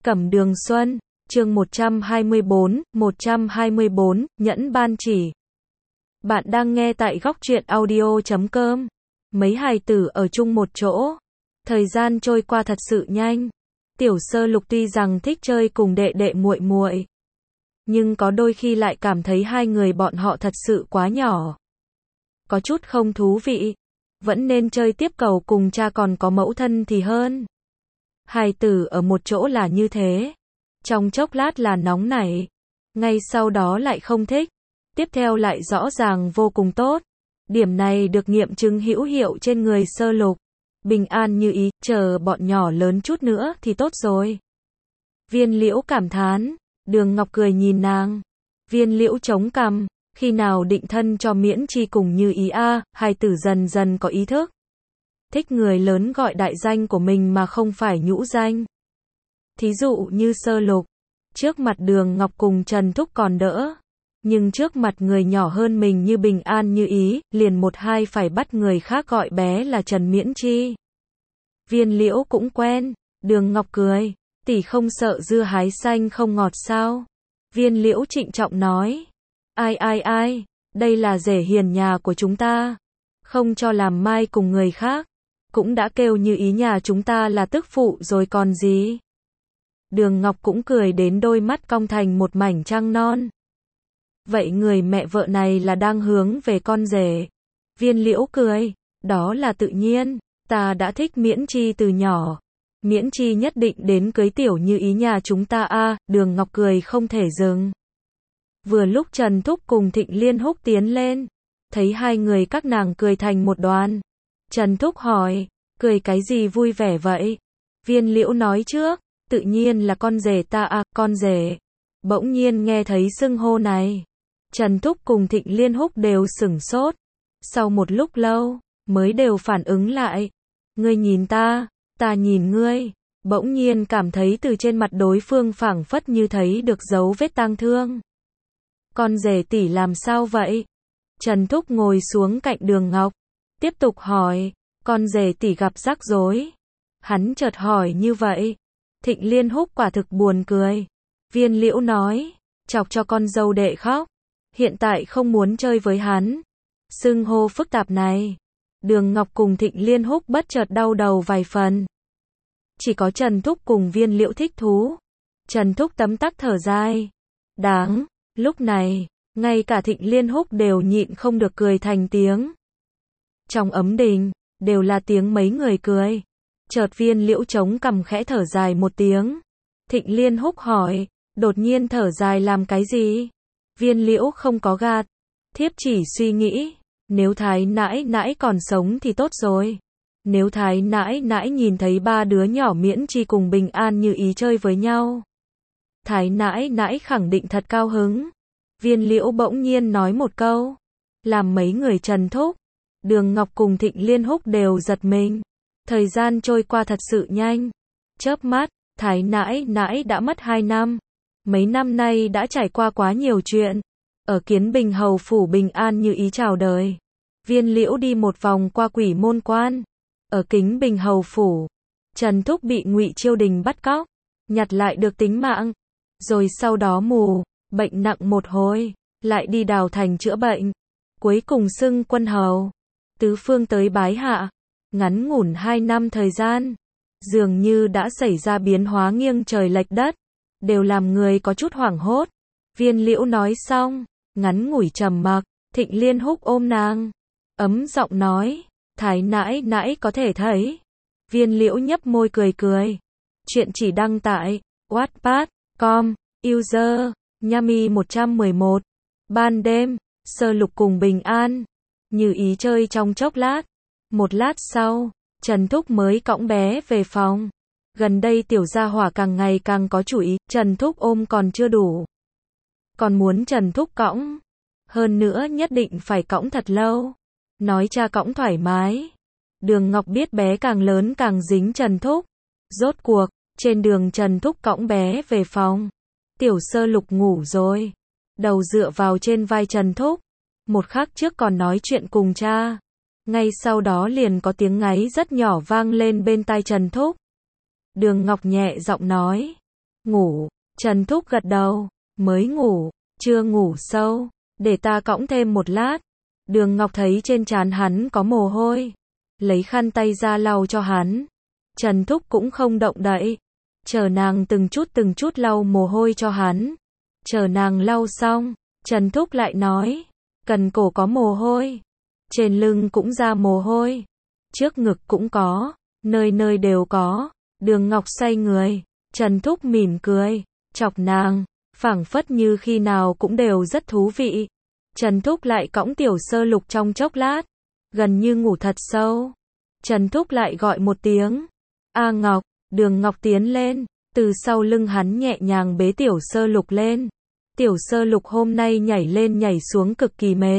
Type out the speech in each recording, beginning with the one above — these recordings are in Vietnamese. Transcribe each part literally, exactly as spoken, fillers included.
Cẩm Đường Xuân, chương một trăm hai mươi bốn, một trăm hai mươi bốn, Nhẫn Ban Chỉ. Bạn đang nghe tại góc truyện audio chấm com. Mấy hài tử ở chung một chỗ. Thời gian trôi qua thật sự nhanh. Tiểu Sơ Lục tuy rằng thích chơi cùng đệ đệ muội muội, nhưng có đôi khi lại cảm thấy hai người bọn họ thật sự quá nhỏ. Có chút không thú vị. Vẫn nên chơi tiếp cầu cùng cha còn có mẫu thân thì hơn. Hài tử ở một chỗ là như thế. Trong chốc lát là nóng nảy. Ngay sau đó lại không thích. Tiếp theo lại rõ ràng vô cùng tốt. Điểm này được nghiệm chứng hữu hiệu trên người Sơ Lục. Bình an như ý, chờ bọn nhỏ lớn chút nữa thì tốt rồi. Viên Liễu cảm thán. Đường Ngọc cười nhìn nàng. Viên Liễu chống cằm. Khi nào định thân cho Miễn Chi cùng Như Ý a? Hài tử dần dần có ý thức. Thích người lớn gọi đại danh của mình mà không phải nhũ danh. Thí dụ như Sơ Lục. Trước mặt Đường Ngọc cùng Trần Thúc còn đỡ. Nhưng trước mặt người nhỏ hơn mình như Bình An Như Ý, liền một hai phải bắt người khác gọi bé là Trần Miễn Chi. Viên Liễu cũng quen. Đường Ngọc cười. Tỷ không sợ dưa hái xanh không ngọt sao? Viên Liễu trịnh trọng nói. Ai ai ai, đây là rể hiền nhà của chúng ta. Không cho làm mai cùng người khác. Cũng đã kêu Như Ý nhà chúng ta là tức phụ rồi còn gì. Đường Ngọc cũng cười đến đôi mắt cong thành một mảnh trăng non. Vậy người mẹ vợ này là đang hướng về con rể. Viên Liễu cười. Đó là tự nhiên. Ta đã thích Miễn Chi từ nhỏ. Miễn Chi nhất định đến cưới tiểu Như Ý nhà chúng ta a. À, Đường Ngọc cười không thể dừng. Vừa lúc Trần Thúc cùng Thịnh Liên Húc tiến lên. Thấy hai người các nàng cười thành một đoàn. Trần Thúc hỏi. Cười cái gì vui vẻ vậy? Viên Liễu nói trước. Tự nhiên là con rể ta à, con rể. Bỗng nhiên nghe thấy xưng hô này. Trần Thúc cùng Thịnh Liên Húc đều sửng sốt. Sau một lúc lâu, mới đều phản ứng lại. Ngươi nhìn ta, ta nhìn ngươi. Bỗng nhiên cảm thấy từ trên mặt đối phương phảng phất như thấy được dấu vết tang thương. Con rể tỷ làm sao vậy? Trần Thúc ngồi xuống cạnh Đường Ngọc. Tiếp tục hỏi. Con rể tỷ gặp rắc rối. Hắn chợt hỏi như vậy. Thịnh Liên Húc quả thực buồn cười. Viên Liễu nói. Chọc cho con dâu đệ khóc. Hiện tại không muốn chơi với hắn. Xưng hô phức tạp này. Đường Ngọc cùng Thịnh Liên Húc bất chợt đau đầu vài phần. Chỉ có Trần Thúc cùng Viên Liễu thích thú. Trần Thúc tấm tắc thở dài. Đáng. Lúc này, ngay cả Thịnh Liên Húc đều nhịn không được cười thành tiếng. Trong ấm đình, đều là tiếng mấy người cười. Chợt Viên Liễu chống cằm khẽ thở dài một tiếng. Thịnh Liên Húc hỏi, đột nhiên thở dài làm cái gì? Viên Liễu không có gạt. Thiếp chỉ suy nghĩ, nếu Thái nãi nãi còn sống thì tốt rồi. Nếu Thái nãi nãi nhìn thấy ba đứa nhỏ Miễn Chi cùng Bình An Như Ý chơi với nhau. Thái nãi nãi khẳng định thật cao hứng. Viên Liễu bỗng nhiên nói một câu. Làm mấy người Trần Thúc, Đường Ngọc cùng Thịnh Liên Húc đều giật mình. Thời gian trôi qua thật sự nhanh. Chớp mắt, Thái nãi nãi đã mất hai năm. Mấy năm nay đã trải qua quá nhiều chuyện. Ở Kiến Bình Hầu phủ Bình An Như Ý chào đời. Viên Liễu đi một vòng qua Quỷ Môn Quan. Ở Kính Bình Hầu phủ, Trần Thúc bị Ngụy Chiêu Đình bắt cóc, nhặt lại được tính mạng. Rồi sau đó mù, bệnh nặng một hồi, lại đi Đào Thành chữa bệnh. Cuối cùng xưng quân hầu. Tứ phương tới bái hạ. Ngắn ngủn hai năm thời gian. Dường như đã xảy ra biến hóa nghiêng trời lệch đất. Đều làm người có chút hoảng hốt. Viên Liễu nói xong, ngắn ngủi trầm mặc. Thịnh Liên Húc ôm nàng. Ấm giọng nói. Thái nãi nãi có thể thấy. Viên Liễu nhấp môi cười cười. Chuyện chỉ đăng tại wattpad chấm com. User Nhami một trăm mười một. Ban đêm, Sơ Lục cùng Bình An Như Ý chơi trong chốc lát. Một lát sau, Trần Thúc mới cõng bé về phòng. Gần đây tiểu gia hỏa càng ngày càng có chủ ý. Trần Thúc ôm còn chưa đủ, còn muốn Trần Thúc cõng. Hơn nữa nhất định phải cõng thật lâu. Nói cha cõng thoải mái. Đường Ngọc biết bé càng lớn càng dính Trần Thúc. Rốt cuộc, trên đường Trần Thúc cõng bé về phòng. Tiểu Sơ Lục ngủ rồi. Đầu dựa vào trên vai Trần Thúc. Một khắc trước còn nói chuyện cùng cha. Ngay sau đó liền có tiếng ngáy rất nhỏ vang lên bên tai Trần Thúc. Đường Ngọc nhẹ giọng nói. Ngủ. Trần Thúc gật đầu. Mới ngủ. Chưa ngủ sâu. Để ta cõng thêm một lát. Đường Ngọc thấy trên trán hắn có mồ hôi. Lấy khăn tay ra lau cho hắn. Trần Thúc cũng không động đậy. Chờ nàng từng chút từng chút lau mồ hôi cho hắn. Chờ nàng lau xong, Trần Thúc lại nói. Cần cổ có mồ hôi. Trên lưng cũng ra mồ hôi. Trước ngực cũng có. Nơi nơi đều có. Đường Ngọc xoay người. Trần Thúc mỉm cười. Chọc nàng. Phảng phất như khi nào cũng đều rất thú vị. Trần Thúc lại cõng Tiểu Sơ Lục trong chốc lát. Gần như ngủ thật sâu. Trần Thúc lại gọi một tiếng. A Ngọc. Đường Ngọc tiến lên. Từ sau lưng hắn nhẹ nhàng bế Tiểu Sơ Lục lên. Tiểu Sơ Lục hôm nay nhảy lên nhảy xuống cực kỳ mệt.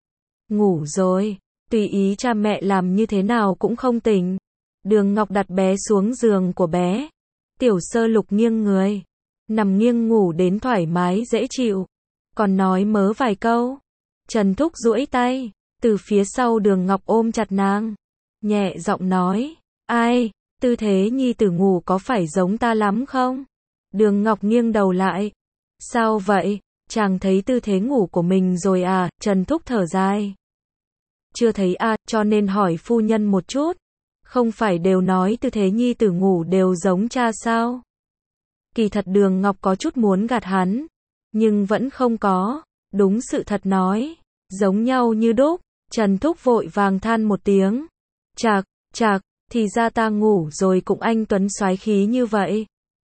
Ngủ rồi. Tùy ý cha mẹ làm như thế nào cũng không tỉnh. Đường Ngọc đặt bé xuống giường của bé. Tiểu Sơ Lục nghiêng người. Nằm nghiêng ngủ đến thoải mái dễ chịu. Còn nói mớ vài câu. Trần Thúc duỗi tay. Từ phía sau Đường Ngọc ôm chặt nàng. Nhẹ giọng nói. Ai, tư thế nhi tử ngủ có phải giống ta lắm không? Đường Ngọc nghiêng đầu lại. Sao vậy? Chàng thấy tư thế ngủ của mình rồi à? Trần Thúc thở dài. Chưa thấy à, cho nên hỏi phu nhân một chút. Không phải đều nói tư thế nhi tử ngủ đều giống cha sao? Kỳ thật Đường Ngọc có chút muốn gạt hắn. Nhưng vẫn không có. Đúng sự thật nói. Giống nhau như đúc. Trần Thúc vội vàng than một tiếng. Chạc, chạc, thì ra ta ngủ rồi cũng anh tuấn soái khí như vậy.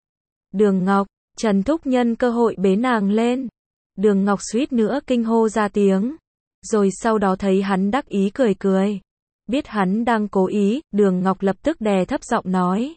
Đường Ngọc. Trần Thúc nhân cơ hội bế nàng lên. Đường Ngọc suýt nữa kinh hô ra tiếng. Rồi sau đó thấy hắn đắc ý cười cười. Biết hắn đang cố ý, Đường Ngọc lập tức đè thấp giọng nói.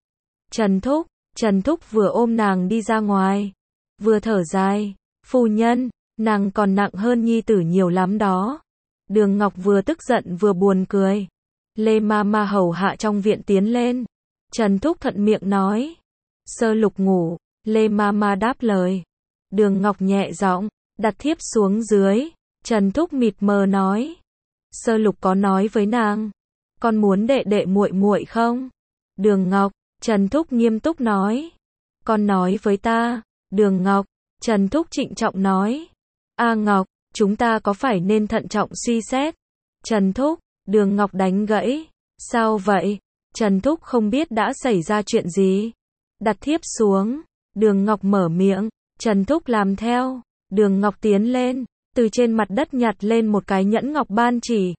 Trần Thúc. Trần Thúc vừa ôm nàng đi ra ngoài. Vừa thở dài. Phu nhân, nàng còn nặng hơn nhi tử nhiều lắm đó. Đường Ngọc vừa tức giận vừa buồn cười. Lê ma ma hầu hạ trong viện tiến lên. Trần Thúc thuận miệng nói. Sơ Lục ngủ. Lê ma ma đáp lời. Đường Ngọc nhẹ giọng đặt thiếp xuống dưới. Trần Thúc mịt mờ nói. Sơ Lục có nói với nàng. Con muốn đệ đệ muội muội không? Đường Ngọc. Trần Thúc nghiêm túc nói. Con nói với ta. Đường Ngọc. Trần Thúc trịnh trọng nói. A Ngọc, chúng ta có phải nên thận trọng suy xét? Trần Thúc. Đường Ngọc đánh gãy. Sao vậy? Trần Thúc không biết đã xảy ra chuyện gì. Đặt thiếp xuống. Đường Ngọc mở miệng. Trần Thúc làm theo. Đường Ngọc tiến lên. Từ trên mặt đất nhặt lên một cái nhẫn ngọc ban chỉ.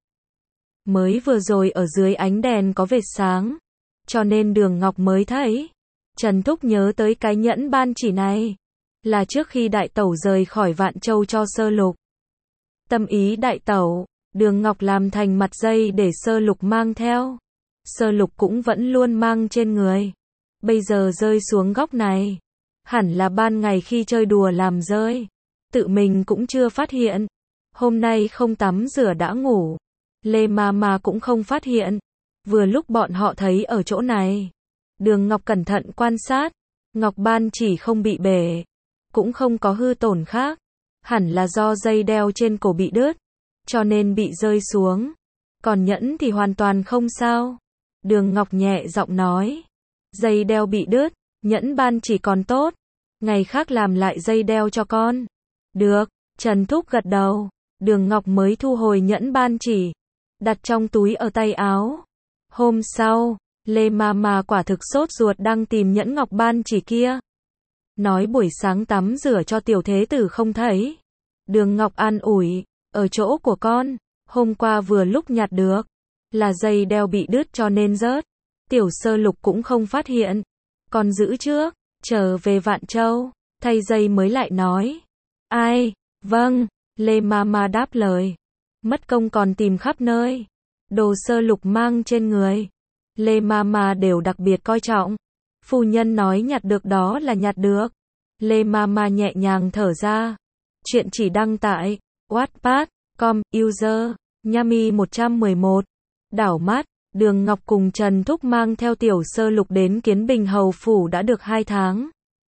Mới vừa rồi ở dưới ánh đèn có vệt sáng. Cho nên Đường Ngọc mới thấy. Trần Thúc nhớ tới cái nhẫn ban chỉ này. Là trước khi đại tẩu rời khỏi Vạn Châu cho Sơ Lục. Tâm ý đại tẩu. Đường Ngọc làm thành mặt dây để Sơ Lục mang theo. Sơ Lục cũng vẫn luôn mang trên người. Bây giờ rơi xuống góc này. Hẳn là ban ngày khi chơi đùa làm rơi. Tự mình cũng chưa phát hiện. Hôm nay không tắm rửa đã ngủ. Lê ma ma cũng không phát hiện. Vừa lúc bọn họ thấy ở chỗ này. Đường Ngọc cẩn thận quan sát. Ngọc ban chỉ không bị bể. Cũng không có hư tổn khác. Hẳn là do dây đeo trên cổ bị đứt. Cho nên bị rơi xuống. Còn nhẫn thì hoàn toàn không sao. Đường Ngọc nhẹ giọng nói. Dây đeo bị đứt. Nhẫn ban chỉ còn tốt. Ngày khác làm lại dây đeo cho con. Được. Trần Thúc gật đầu. Đường Ngọc mới thu hồi nhẫn ban chỉ. Đặt trong túi ở tay áo. Hôm sau. Lê ma ma quả thực sốt ruột đang tìm nhẫn ngọc ban chỉ kia. Nói buổi sáng tắm rửa cho tiểu thế tử không thấy. Đường Ngọc an ủi. Ở chỗ của con. Hôm qua vừa lúc nhặt được. Là dây đeo bị đứt cho nên rớt. Tiểu Sơ Lục cũng không phát hiện. Con giữ trước. Trở về Vạn Châu. Thay dây mới lại nói. Ai? Vâng. Lê ma ma đáp lời. Mất công còn tìm khắp nơi. Đồ Sơ Lục mang trên người. Lê ma ma đều đặc biệt coi trọng. Phu nhân nói nhặt được đó là nhặt được. Lê ma ma nhẹ nhàng thở ra. Chuyện chỉ đăng tại wattpad chấm com, user Nhami một trăm mười một. Đảo mắt, Đường Ngọc cùng Trần Thúc mang theo Tiểu Sơ Lục đến Kiến Bình Hầu Phủ đã được hai tháng.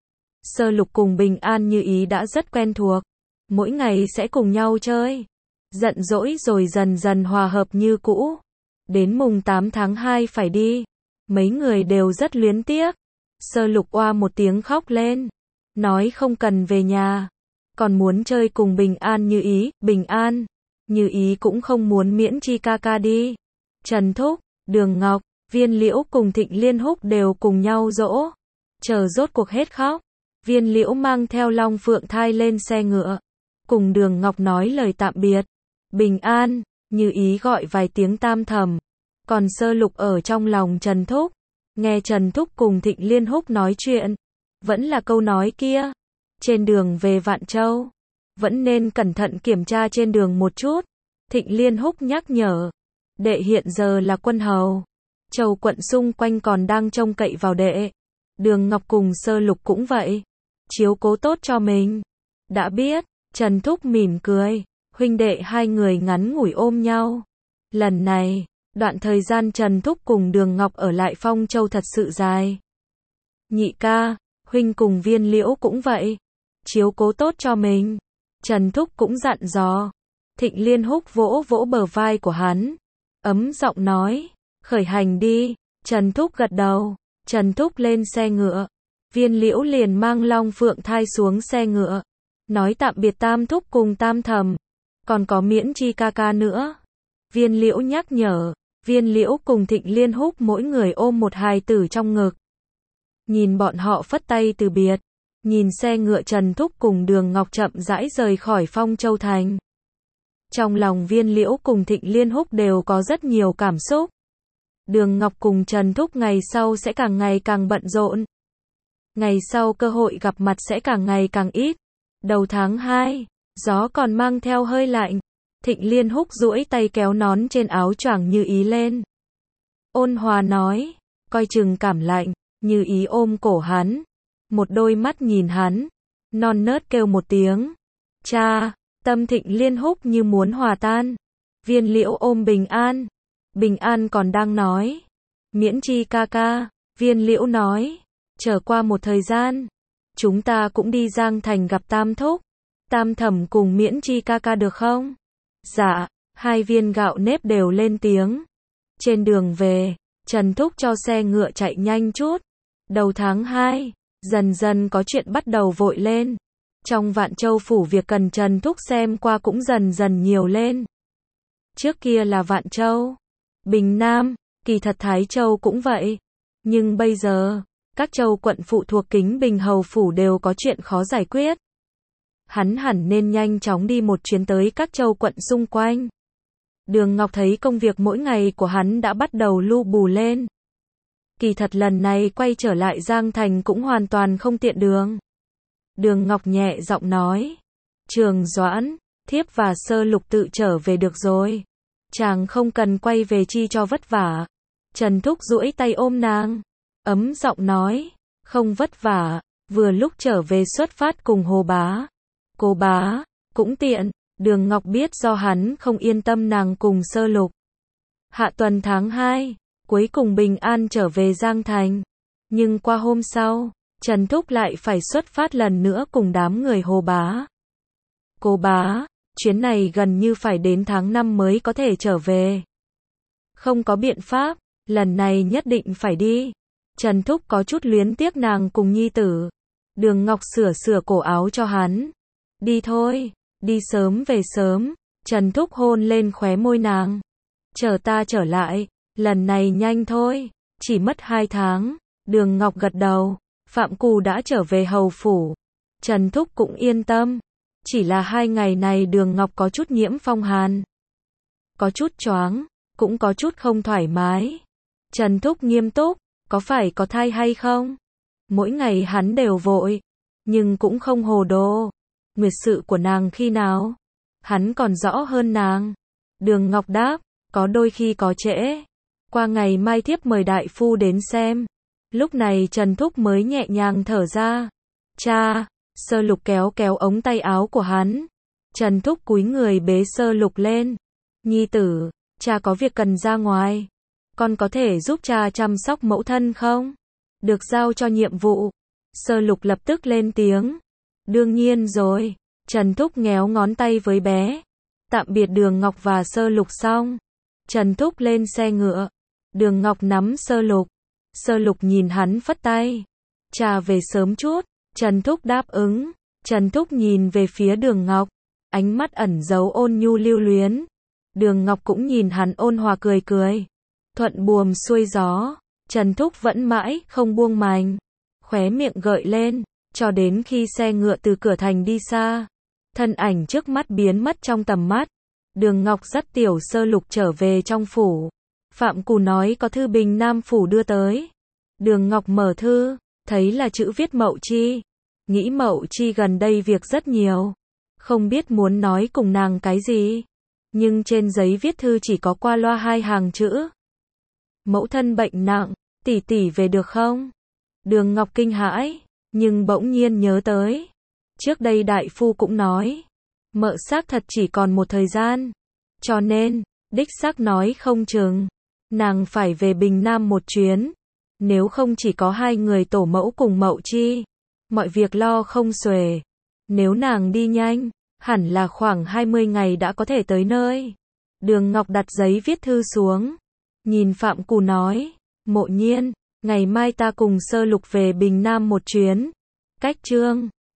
Sơ Lục cùng Bình An Như Ý đã rất quen thuộc. Mỗi ngày sẽ cùng nhau chơi. Giận dỗi rồi dần dần hòa hợp như cũ. Đến mùng tám tháng hai phải đi. Mấy người đều rất luyến tiếc. Sơ Lục oa một tiếng khóc lên, nói không cần về nhà, còn muốn chơi cùng Bình An Như Ý. Bình An Như Ý cũng không muốn miễn chi ca ca đi. Trần Thúc, Đường Ngọc, Viên Liễu cùng Thịnh Liên Húc đều cùng nhau dỗ. Chờ rốt cuộc hết khóc, Viên Liễu mang theo Long Phượng Thai lên xe ngựa, cùng Đường Ngọc nói lời tạm biệt. Bình An Như Ý gọi vài tiếng tam thầm, còn Sơ Lục ở trong lòng Trần Thúc, nghe Trần Thúc cùng Thịnh Liên Húc nói chuyện, vẫn là câu nói kia, trên đường về Vạn Châu, vẫn nên cẩn thận kiểm tra trên đường một chút. Thịnh Liên Húc nhắc nhở, đệ hiện giờ là quân hầu, Châu quận xung quanh còn đang trông cậy vào đệ. Đường Ngọc cùng Sơ Lục cũng vậy, chiếu cố tốt cho mình. Đã biết. Trần Thúc mỉm cười, huynh đệ hai người ngắn ngủi ôm nhau. Lần này, đoạn thời gian Trần Thúc cùng Đường Ngọc ở lại Phong Châu thật sự dài. Nhị ca, huynh cùng Viên Liễu cũng vậy, chiếu cố tốt cho mình. Trần Thúc cũng dặn dò. Thịnh Liên Húc vỗ vỗ bờ vai của hắn, ấm giọng nói, khởi hành đi. Trần Thúc gật đầu. Trần Thúc lên xe ngựa, Viên Liễu liền mang Long Phượng Thai xuống xe ngựa, nói tạm biệt Tam Thúc cùng Tam Thầm, còn có Miễn Chi ca ca nữa. Viên Liễu nhắc nhở, Viên Liễu cùng Thịnh Liên Húc mỗi người ôm một hài tử trong ngực. Nhìn bọn họ phất tay từ biệt, nhìn xe ngựa Trần Thúc cùng Đường Ngọc chậm rãi rời khỏi Phong Châu thành. Trong lòng Viên Liễu cùng Thịnh Liên Húc đều có rất nhiều cảm xúc. Đường Ngọc cùng Trần Thúc ngày sau sẽ càng ngày càng bận rộn. Ngày sau cơ hội gặp mặt sẽ càng ngày càng ít. Đầu tháng hai, gió còn mang theo hơi lạnh. Thịnh Liên Húc duỗi tay kéo nón trên áo choàng Như Ý lên. Ôn hòa nói, coi chừng cảm lạnh. Như Ý ôm cổ hắn, một đôi mắt nhìn hắn, non nớt kêu một tiếng. Cha, tâm Thịnh Liên Húc như muốn hòa tan. Viên Liễu ôm Bình An. Bình An còn đang nói, Miễn Chi ca ca. Viên Liễu nói, chờ qua một thời gian, chúng ta cũng đi Giang Thành gặp Tam Thúc, Tam Thẩm cùng Miễn Chi ca ca được không? Dạ. Hai viên gạo nếp đều lên tiếng. Trên đường về, Trần Thúc cho xe ngựa chạy nhanh chút. Đầu tháng hai, dần dần có chuyện bắt đầu vội lên. Trong Vạn Châu phủ việc cần Trần Thúc xem qua cũng dần dần nhiều lên. Trước kia là Vạn Châu, Bình Nam, kỳ thật Thái Châu cũng vậy. Nhưng bây giờ, các châu quận phụ thuộc Kính Bình Hầu phủ đều có chuyện khó giải quyết. Hắn hẳn nên nhanh chóng đi một chuyến tới các châu quận xung quanh. Đường Ngọc thấy công việc mỗi ngày của hắn đã bắt đầu lu bù lên. Kỳ thật lần này quay trở lại Giang Thành cũng hoàn toàn không tiện đường. Đường Ngọc nhẹ giọng nói, Trường Doãn, thiếp và Sơ Lục tự trở về được rồi. Chàng không cần quay về chi cho vất vả. Trần Thúc duỗi tay ôm nàng, ấm giọng nói, không vất vả, vừa lúc trở về xuất phát cùng Hồ Bá. Cô Bá, cũng tiện. Đường Ngọc biết do hắn không yên tâm nàng cùng Sơ Lục. Hạ tuần tháng hai, cuối cùng bình an trở về Giang Thành. Nhưng qua hôm sau, Trần Thúc lại phải xuất phát lần nữa cùng đám người Hồ Bá. Cô Bá, chuyến này gần như phải đến tháng năm mới có thể trở về. Không có biện pháp, lần này nhất định phải đi. Trần Thúc có chút luyến tiếc nàng cùng nhi tử. Đường Ngọc sửa sửa cổ áo cho hắn. Đi thôi, đi sớm về sớm. Trần Thúc hôn lên khóe môi nàng. Chờ ta trở lại, lần này nhanh thôi, chỉ mất hai tháng. Đường Ngọc gật đầu. Phạm Cù đã trở về hầu phủ. Trần Thúc cũng yên tâm. Chỉ là hai ngày này Đường Ngọc có chút nhiễm phong hàn. Có chút choáng, cũng có chút không thoải mái. Trần Thúc nghiêm túc, có phải có thai hay không? Mỗi ngày hắn đều vội, nhưng cũng không hồ đồ. Nguyệt sự của nàng khi nào? Hắn còn rõ hơn nàng. Đường Ngọc đáp, có đôi khi có trễ. Qua ngày mai thiếp mời đại phu đến xem. Lúc này Trần Thúc mới nhẹ nhàng thở ra. Cha, Sơ Lục kéo kéo ống tay áo của hắn. Trần Thúc cúi người bế Sơ Lục lên. Nhi tử, cha có việc cần ra ngoài. Con có thể giúp cha chăm sóc mẫu thân không? Được giao cho nhiệm vụ. Sơ Lục lập tức lên tiếng. Đương nhiên rồi. Trần Thúc nhéo ngón tay với bé. Tạm biệt Đường Ngọc và Sơ Lục xong. Trần Thúc lên xe ngựa. Đường Ngọc nắm Sơ Lục. Sơ Lục nhìn hắn phất tay. Trà về sớm chút, Trần Thúc đáp ứng. Trần Thúc nhìn về phía Đường Ngọc, ánh mắt ẩn giấu ôn nhu lưu luyến. Đường Ngọc cũng nhìn hắn ôn hòa cười cười. Thuận buồm xuôi gió, Trần Thúc vẫn mãi không buông mành, khóe miệng gợi lên, cho đến khi xe ngựa từ cửa thành đi xa, thân ảnh trước mắt biến mất trong tầm mắt. Đường Ngọc dắt Tiểu Sơ Lục trở về trong phủ. Phạm Cù nói có thư Bình Nam phủ đưa tới. Đường Ngọc mở thư, thấy là chữ viết Mậu Chi. Nghĩ Mậu Chi gần đây việc rất nhiều, không biết muốn nói cùng nàng cái gì. Nhưng trên giấy viết thư chỉ có qua loa hai hàng chữ. Mẫu thân bệnh nặng, tỷ tỷ về được không? Đường Ngọc kinh hãi, nhưng bỗng nhiên nhớ tới. Trước đây đại phu cũng nói, mợ xác thật chỉ còn một thời gian. Cho nên, đích xác nói không chừng, nàng phải về Bình Nam một chuyến. Nếu không chỉ có hai người tổ mẫu cùng Mậu Chi, mọi việc lo không xuể. Nếu nàng đi nhanh, hẳn là khoảng hai mươi ngày đã có thể tới nơi. Đường Ngọc đặt giấy viết thư xuống, nhìn Phạm Cù nói, Mộ Nhiên, ngày mai ta cùng Sơ Lục về Bình Nam một chuyến. Cách Trương